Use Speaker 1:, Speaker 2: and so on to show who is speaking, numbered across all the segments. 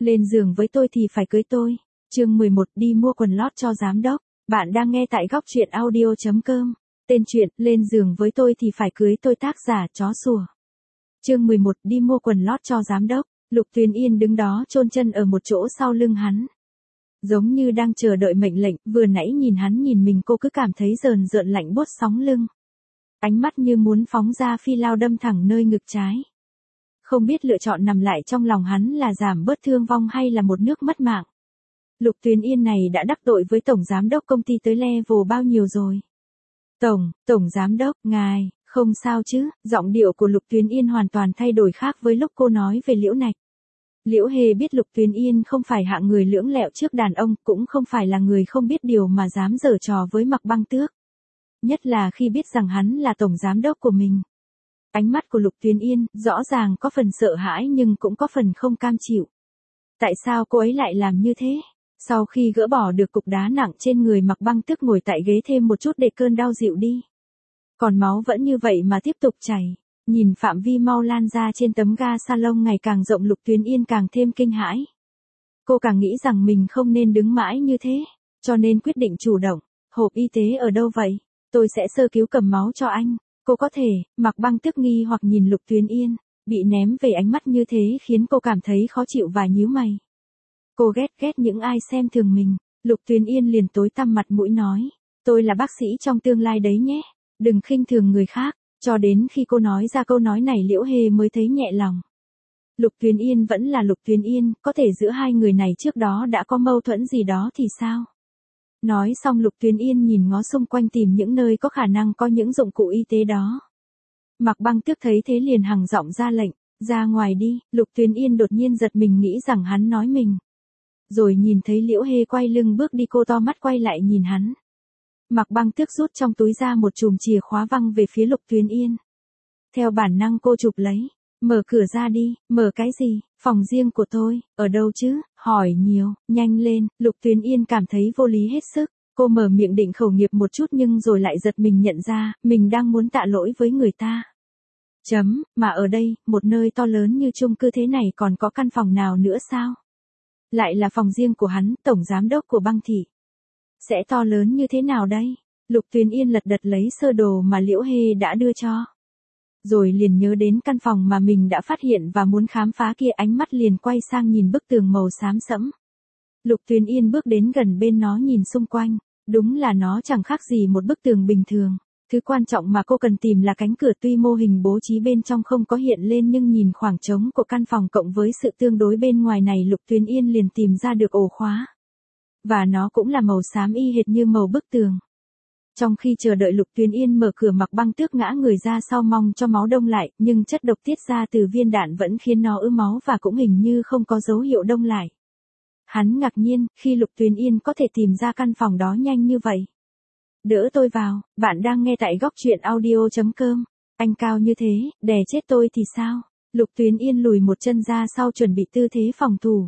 Speaker 1: Lên giường với tôi thì phải cưới tôi. Chương 11 đi mua quần lót cho giám đốc. Bạn đang nghe tại góc truyện audio.com. Tên truyện Lên giường với tôi thì phải cưới tôi, tác giả Chó Sủa. Chương 11 đi mua quần lót cho giám đốc. Lục Tuyền Yên đứng đó chôn chân ở một chỗ sau lưng hắn. Giống như đang chờ đợi mệnh lệnh, vừa nãy nhìn hắn nhìn mình cô cứ cảm thấy rờn rợn lạnh buốt sống lưng. Ánh mắt như muốn phóng ra phi lao đâm thẳng nơi ngực trái. Không biết lựa chọn nằm lại trong lòng hắn là giảm bớt thương vong hay là một nước mất mạng. Lục Tuyền Yên này đã đắc tội với tổng giám đốc công ty tới level bao nhiêu rồi? Tổng giám đốc, ngài, không sao chứ? Giọng điệu của Lục Tuyền Yên hoàn toàn thay đổi khác với lúc cô nói về Liễu Nạch. Liễu Hề biết Lục Tuyền Yên không phải hạng người lưỡng lẹo trước đàn ông, cũng không phải là người không biết điều mà dám giở trò với Mạc Băng Tước. Nhất là khi biết rằng hắn là tổng giám đốc của mình. Ánh mắt của Lục Tuyền Yên rõ ràng có phần sợ hãi nhưng cũng có phần không cam chịu. Tại sao cô ấy lại làm như thế? Sau khi gỡ bỏ được cục đá nặng trên người Mạc Băng Tước, ngồi tại ghế thêm một chút để cơn đau dịu đi. Còn máu vẫn như vậy mà tiếp tục chảy. Nhìn phạm vi mau lan ra trên tấm ga salon ngày càng rộng, Lục Tuyền Yên càng thêm kinh hãi. Cô càng nghĩ rằng mình không nên đứng mãi như thế, cho nên quyết định chủ động. Hộp y tế ở đâu vậy? Tôi sẽ sơ cứu cầm máu cho anh. Cô có thể. Mạc Băng Tước nghi hoặc nhìn Lục Tuyền Yên, bị ném về ánh mắt như thế khiến cô cảm thấy khó chịu và nhíu mày. Cô ghét những ai xem thường mình. Lục Tuyền Yên liền tối tăm mặt mũi nói, tôi là bác sĩ trong tương lai đấy nhé, đừng khinh thường người khác. Cho đến khi cô nói ra câu nói này, Liễu Hề mới thấy nhẹ lòng. Lục Tuyền Yên vẫn là Lục Tuyền Yên, có thể giữa hai người này trước đó đã có mâu thuẫn gì đó thì sao? Nói xong Lục Tuyền Yên nhìn ngó xung quanh tìm những nơi có khả năng có những dụng cụ y tế đó. Mạc Băng Tước thấy thế liền hằng giọng ra lệnh, ra ngoài đi. Lục Tuyền Yên đột nhiên giật mình nghĩ rằng hắn nói mình. Rồi nhìn thấy Liễu Hề quay lưng bước đi, cô to mắt quay lại nhìn hắn. Mạc Băng Tước rút trong túi ra một chùm chìa khóa văng về phía Lục Tuyền Yên. Theo bản năng cô chụp lấy, mở cửa ra đi. Mở cái gì? Phòng riêng của tôi, ở đâu chứ? Hỏi nhiều, nhanh lên. Lục Tuyền Yên cảm thấy vô lý hết sức. Cô mở miệng định khẩu nghiệp một chút nhưng rồi lại giật mình nhận ra, mình đang muốn tạ lỗi với người ta. Mà ở đây, một nơi to lớn như chung cư thế này còn có căn phòng nào nữa sao? Lại là phòng riêng của hắn, tổng giám đốc của Băng thị. Sẽ to lớn như thế nào đây? Lục Tuyền Yên lật đật lấy sơ đồ mà Liễu Hề đã đưa cho. Rồi liền nhớ đến căn phòng mà mình đã phát hiện và muốn khám phá kia, ánh mắt liền quay sang nhìn bức tường màu xám sẫm. Lục Tuyền Yên bước đến gần bên nó nhìn xung quanh, đúng là nó chẳng khác gì một bức tường bình thường. Thứ quan trọng mà cô cần tìm là cánh cửa, tuy mô hình bố trí bên trong không có hiện lên nhưng nhìn khoảng trống của căn phòng cộng với sự tương đối bên ngoài này, Lục Tuyền Yên liền tìm ra được ổ khóa. Và nó cũng là màu xám y hệt như màu bức tường. Trong khi chờ đợi Lục Tuyền Yên mở cửa, Mạc Băng Tước ngã người ra sau mong cho máu đông lại, nhưng chất độc tiết ra từ viên đạn vẫn khiến nó ứ máu và cũng hình như không có dấu hiệu đông lại. Hắn ngạc nhiên khi Lục Tuyền Yên có thể tìm ra căn phòng đó nhanh như vậy. Đỡ tôi vào. Bạn đang nghe tại góc truyện audio.com. Anh cao như thế, đè chết tôi thì sao? Lục Tuyền Yên lùi một chân ra sau chuẩn bị tư thế phòng thủ.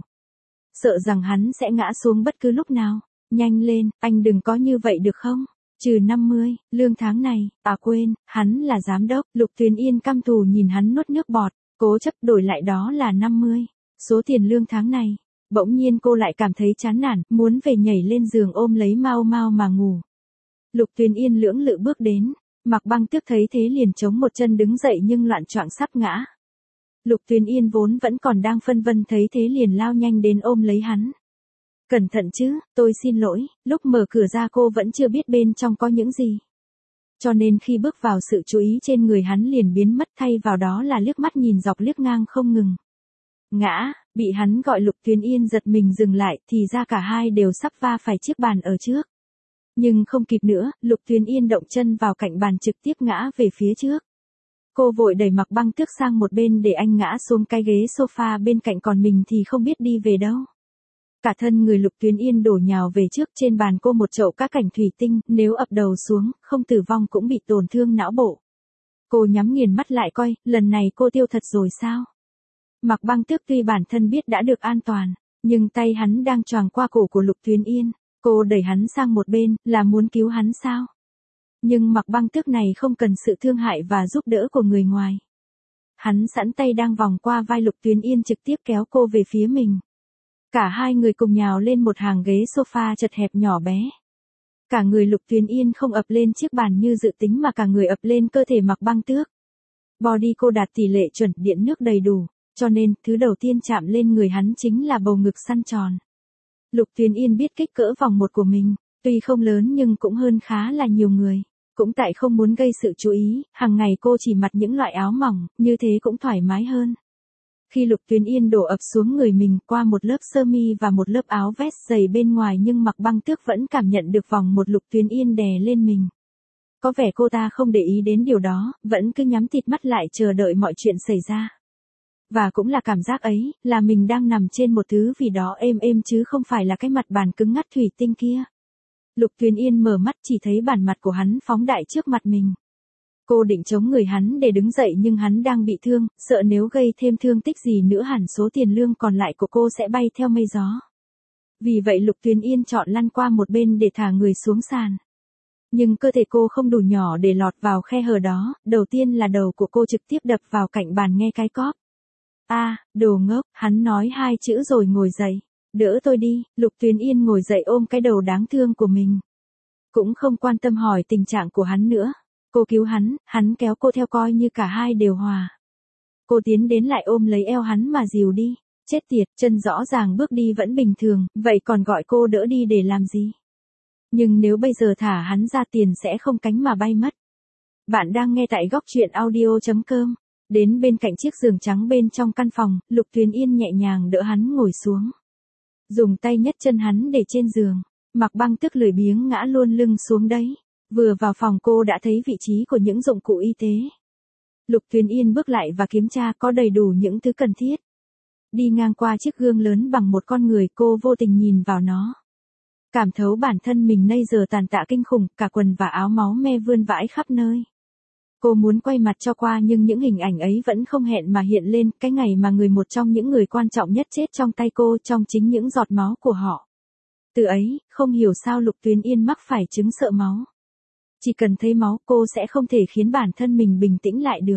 Speaker 1: Sợ rằng hắn sẽ ngã xuống bất cứ lúc nào. Nhanh lên, anh đừng có như vậy được không? Trừ 50, lương tháng này, quên, hắn là giám đốc. Lục Tuyền Yên căm thù nhìn hắn nuốt nước bọt, cố chấp đổi lại đó là 50. Số tiền lương tháng này. Bỗng nhiên cô lại cảm thấy chán nản, muốn về nhảy lên giường ôm lấy Mao Mao mà ngủ. Lục Tuyền Yên lưỡng lự bước đến, Mạc Băng Tước thấy thế liền chống một chân đứng dậy nhưng loạng choạng sắp ngã. Lục Tuyền Yên vốn vẫn còn đang phân vân thấy thế liền lao nhanh đến ôm lấy hắn. Cẩn thận chứ, tôi xin lỗi. Lúc mở cửa ra cô vẫn chưa biết bên trong có những gì. Cho nên khi bước vào, sự chú ý trên người hắn liền biến mất, thay vào đó là liếc mắt nhìn dọc liếc ngang không ngừng. Ngã, bị hắn gọi. Lục Tuyền Yên giật mình dừng lại, thì ra cả hai đều sắp va phải chiếc bàn ở trước. Nhưng không kịp nữa, Lục Tuyền Yên động chân vào cạnh bàn trực tiếp ngã về phía trước. Cô vội đẩy Mạc Băng Tước sang một bên để anh ngã xuống cái ghế sofa bên cạnh, còn mình thì không biết đi về đâu. Cả thân người Lục Tuyền Yên đổ nhào về trước, trên bàn cô một chậu các cảnh thủy tinh, nếu ập đầu xuống, không tử vong cũng bị tổn thương não bộ. Cô nhắm nghiền mắt lại coi, lần này cô tiêu thật rồi sao? Mạc Băng Tước tuy bản thân biết đã được an toàn, nhưng tay hắn đang choàng qua cổ của Lục Tuyền Yên. Cô đẩy hắn sang một bên, là muốn cứu hắn sao? Nhưng Mạc Băng Tước này không cần sự thương hại và giúp đỡ của người ngoài. Hắn sẵn tay đang vòng qua vai Lục Tuyền Yên trực tiếp kéo cô về phía mình. Cả hai người cùng nhào lên một hàng ghế sofa chật hẹp nhỏ bé. Cả người Lục Tuyến Yên không ập lên chiếc bàn như dự tính mà cả người ập lên cơ thể Mạc Băng Tước. Body cô đạt tỷ lệ chuẩn điện nước đầy đủ, cho nên thứ đầu tiên chạm lên người hắn chính là bầu ngực săn tròn. Lục Tuyến Yên biết kích cỡ vòng một của mình, tuy không lớn nhưng cũng hơn khá là nhiều người. Cũng tại không muốn gây sự chú ý, hàng ngày cô chỉ mặc những loại áo mỏng, như thế cũng thoải mái hơn. Khi Lục Tuyến Yên đổ ập xuống người mình qua một lớp sơ mi và một lớp áo vest dày bên ngoài nhưng Mạc Băng Tước vẫn cảm nhận được vòng một Lục Tuyến Yên đè lên mình. Có vẻ cô ta không để ý đến điều đó, vẫn cứ nhắm tịt mắt lại chờ đợi mọi chuyện xảy ra. Và cũng là cảm giác ấy, là mình đang nằm trên một thứ vì đó êm êm chứ không phải là cái mặt bàn cứng ngắt thủy tinh kia. Lục Tuyến Yên mở mắt chỉ thấy bản mặt của hắn phóng đại trước mặt mình. Cô định chống người hắn để đứng dậy nhưng hắn đang bị thương, sợ nếu gây thêm thương tích gì nữa hẳn số tiền lương còn lại của cô sẽ bay theo mây gió. Vì vậy Lục Tuyến Yên chọn lăn qua một bên để thả người xuống sàn. Nhưng cơ thể cô không đủ nhỏ để lọt vào khe hở đó, đầu tiên là đầu của cô trực tiếp đập vào cạnh bàn nghe cái cóp. Đồ ngốc, hắn nói hai chữ rồi ngồi dậy. Đỡ tôi đi, Lục Tuyến Yên ngồi dậy ôm cái đầu đáng thương của mình. Cũng không quan tâm hỏi tình trạng của hắn nữa. Cô cứu hắn kéo cô theo coi như cả hai đều hòa. Cô tiến đến lại ôm lấy eo hắn mà dìu đi. Chết tiệt, chân rõ ràng bước đi vẫn bình thường, vậy còn gọi cô đỡ đi để làm gì? Nhưng nếu bây giờ thả hắn ra tiền sẽ không cánh mà bay mất. Bạn đang nghe tại góc truyện audio.com. Đến bên cạnh chiếc giường trắng bên trong căn phòng, Lục Tuyến Yên nhẹ nhàng đỡ hắn ngồi xuống. Dùng tay nhấc chân hắn để trên giường. Mạc Băng Tước lười biếng ngã luôn lưng xuống đấy. Vừa vào phòng cô đã thấy vị trí của những dụng cụ y tế. Lục Tuyến Yên bước lại và kiểm tra có đầy đủ những thứ cần thiết. Đi ngang qua chiếc gương lớn bằng một con người cô vô tình nhìn vào nó. Cảm thấu bản thân mình nay giờ tàn tạ kinh khủng, cả quần và áo máu me vươn vãi khắp nơi. Cô muốn quay mặt cho qua nhưng những hình ảnh ấy vẫn không hẹn mà hiện lên, cái ngày mà một trong những người quan trọng nhất chết trong tay cô trong chính những giọt máu của họ. Từ ấy, không hiểu sao Lục Tuyến Yên mắc phải chứng sợ máu. Chỉ cần thấy máu cô sẽ không thể khiến bản thân mình bình tĩnh lại được.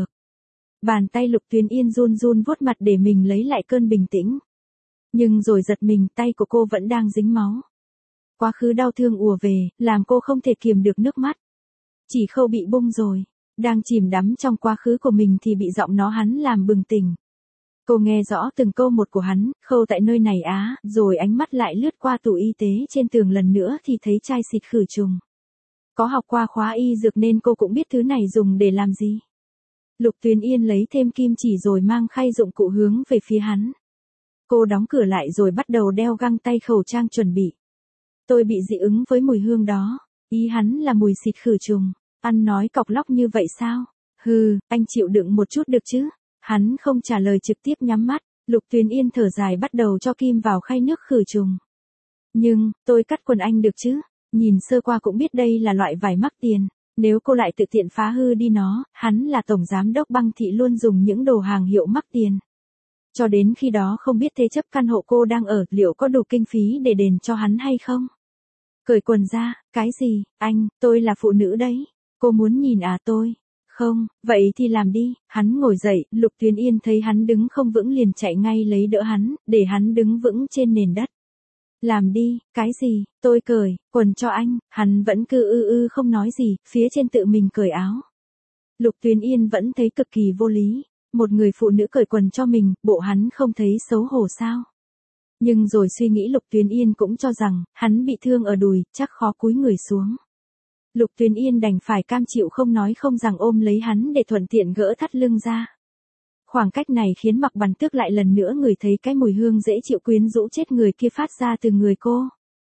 Speaker 1: Bàn tay Lục Tuyến Yên run run vuốt mặt để mình lấy lại cơn bình tĩnh. Nhưng rồi giật mình tay của cô vẫn đang dính máu. Quá khứ đau thương ùa về, làm cô không thể kiềm được nước mắt. Chỉ Khâu bị bung rồi. Đang chìm đắm trong quá khứ của mình thì bị giọng nó hắn làm bừng tỉnh. Cô nghe rõ từng câu một của hắn, Khâu tại nơi này rồi ánh mắt lại lướt qua tủ y tế trên tường lần nữa thì thấy chai xịt khử trùng. Có học qua khóa y dược nên cô cũng biết thứ này dùng để làm gì. Lục Tuyến Yên lấy thêm kim chỉ rồi mang khay dụng cụ hướng về phía hắn. Cô đóng cửa lại rồi bắt đầu đeo găng tay khẩu trang chuẩn bị. Tôi bị dị ứng với mùi hương đó. Ý hắn là mùi xịt khử trùng. Ăn nói cọc lóc như vậy sao? Anh chịu đựng một chút được chứ? Hắn không trả lời trực tiếp nhắm mắt. Lục Tuyến Yên thở dài bắt đầu cho kim vào khay nước khử trùng. Nhưng, tôi cắt quần anh được chứ? Nhìn sơ qua cũng biết đây là loại vải mắc tiền. Nếu cô lại tự tiện phá hư đi nó, hắn là tổng giám đốc Băng Thị luôn dùng những đồ hàng hiệu mắc tiền. Cho đến khi đó không biết thế chấp căn hộ cô đang ở liệu có đủ kinh phí để đền cho hắn hay không? Cởi quần ra, cái gì, tôi là phụ nữ đấy. Cô muốn nhìn tôi? Không, vậy thì làm đi. Hắn ngồi dậy, Lục Tuyến Yên thấy hắn đứng không vững liền chạy ngay lấy đỡ hắn, để hắn đứng vững trên nền đất. Làm đi, cái gì, tôi cởi, quần cho anh, hắn vẫn cứ không nói gì, phía trên tự mình cởi áo. Lục Tuyến Yên vẫn thấy cực kỳ vô lý, một người phụ nữ cởi quần cho mình, bộ hắn không thấy xấu hổ sao? Nhưng rồi suy nghĩ Lục Tuyến Yên cũng cho rằng, hắn bị thương ở đùi, chắc khó cúi người xuống. Lục Tuyến Yên đành phải cam chịu không nói không rằng ôm lấy hắn để thuận tiện gỡ thắt lưng ra. Khoảng cách này khiến Mạc Băng Tước lại lần nữa ngửi thấy cái mùi hương dễ chịu quyến rũ chết người kia phát ra từ người cô.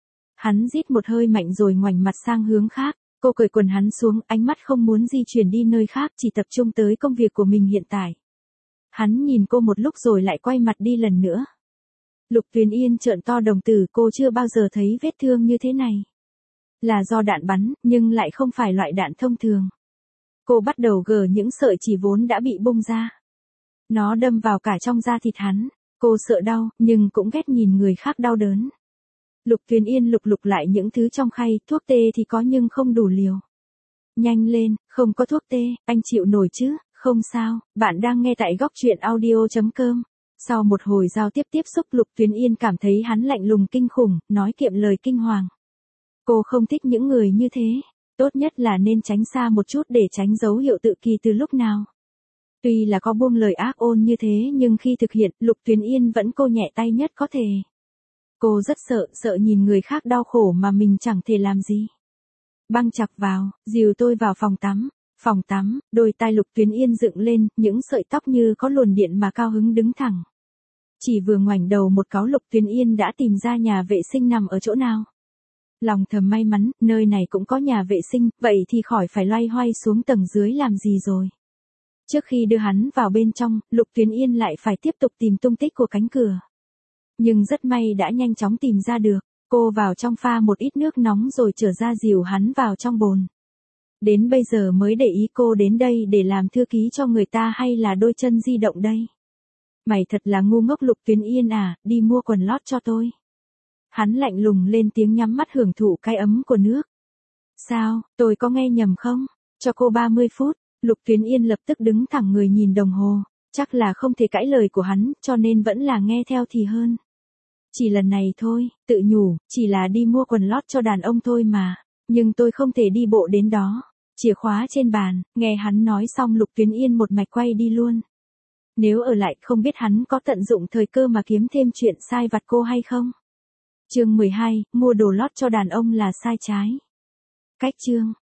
Speaker 1: Hắn rít một hơi mạnh rồi ngoảnh mặt sang hướng khác, cô cởi quần hắn xuống, ánh mắt không muốn di chuyển đi nơi khác chỉ tập trung tới công việc của mình hiện tại. Hắn nhìn cô một lúc rồi lại quay mặt đi lần nữa. Lục Tuyến Yên trợn to đồng tử, cô chưa bao giờ thấy vết thương như thế này. Là do đạn bắn, nhưng lại không phải loại đạn thông thường. Cô bắt đầu gỡ những sợi chỉ vốn đã bị bung ra. Nó đâm vào cả trong da thịt hắn. Cô sợ đau, nhưng cũng ghét nhìn người khác đau đớn. Lục Tuyến Yên lục lại những thứ trong khay, thuốc tê thì có nhưng không đủ liều. Nhanh lên, không có thuốc tê, anh chịu nổi chứ? Không sao, bạn đang nghe tại góc truyện audio.com. Sau một hồi giao tiếp xúc Lục Tuyến Yên cảm thấy hắn lạnh lùng kinh khủng, nói kiệm lời kinh hoàng. Cô không thích những người như thế, tốt nhất là nên tránh xa một chút để tránh dấu hiệu tự kỳ từ lúc nào. Tuy là có buông lời ác ôn như thế nhưng khi thực hiện, Lục Tuyến Yên vẫn cô nhẹ tay nhất có thể. Cô rất sợ nhìn người khác đau khổ mà mình chẳng thể làm gì. Băng chặt vào, dìu tôi vào phòng tắm. Phòng tắm, đôi tai Lục Tuyến Yên dựng lên, những sợi tóc như có luồn điện mà cao hứng đứng thẳng. Chỉ vừa ngoảnh đầu một cái Lục Tuyến Yên đã tìm ra nhà vệ sinh nằm ở chỗ nào. Lòng thầm may mắn, nơi này cũng có nhà vệ sinh, vậy thì khỏi phải loay hoay xuống tầng dưới làm gì rồi. Trước khi đưa hắn vào bên trong, Lục Tuyến Yên lại phải tiếp tục tìm tung tích của cánh cửa. Nhưng rất may đã nhanh chóng tìm ra được, cô vào trong pha một ít nước nóng rồi trở ra dìu hắn vào trong bồn. Đến bây giờ mới để ý cô đến đây để làm thư ký cho người ta hay là đôi chân di động đây. Mày thật là ngu ngốc Lục Tuyến Yên à, đi mua quần lót cho tôi. Hắn lạnh lùng lên tiếng nhắm mắt hưởng thụ cái ấm của nước. Sao, tôi có nghe nhầm không? Cho cô 30 phút, Lục Tuyến Yên lập tức đứng thẳng người nhìn đồng hồ, chắc là không thể cãi lời của hắn, cho nên vẫn là nghe theo thì hơn. Chỉ lần này thôi, tự nhủ, chỉ là đi mua quần lót cho đàn ông thôi mà, nhưng tôi không thể đi bộ đến đó. Chìa khóa trên bàn, nghe hắn nói xong Lục Tuyến Yên một mạch quay đi luôn. Nếu ở lại không biết hắn có tận dụng thời cơ mà kiếm thêm chuyện sai vặt cô hay không. Chương 12, mua đồ lót cho đàn ông là sai trái. Cách chương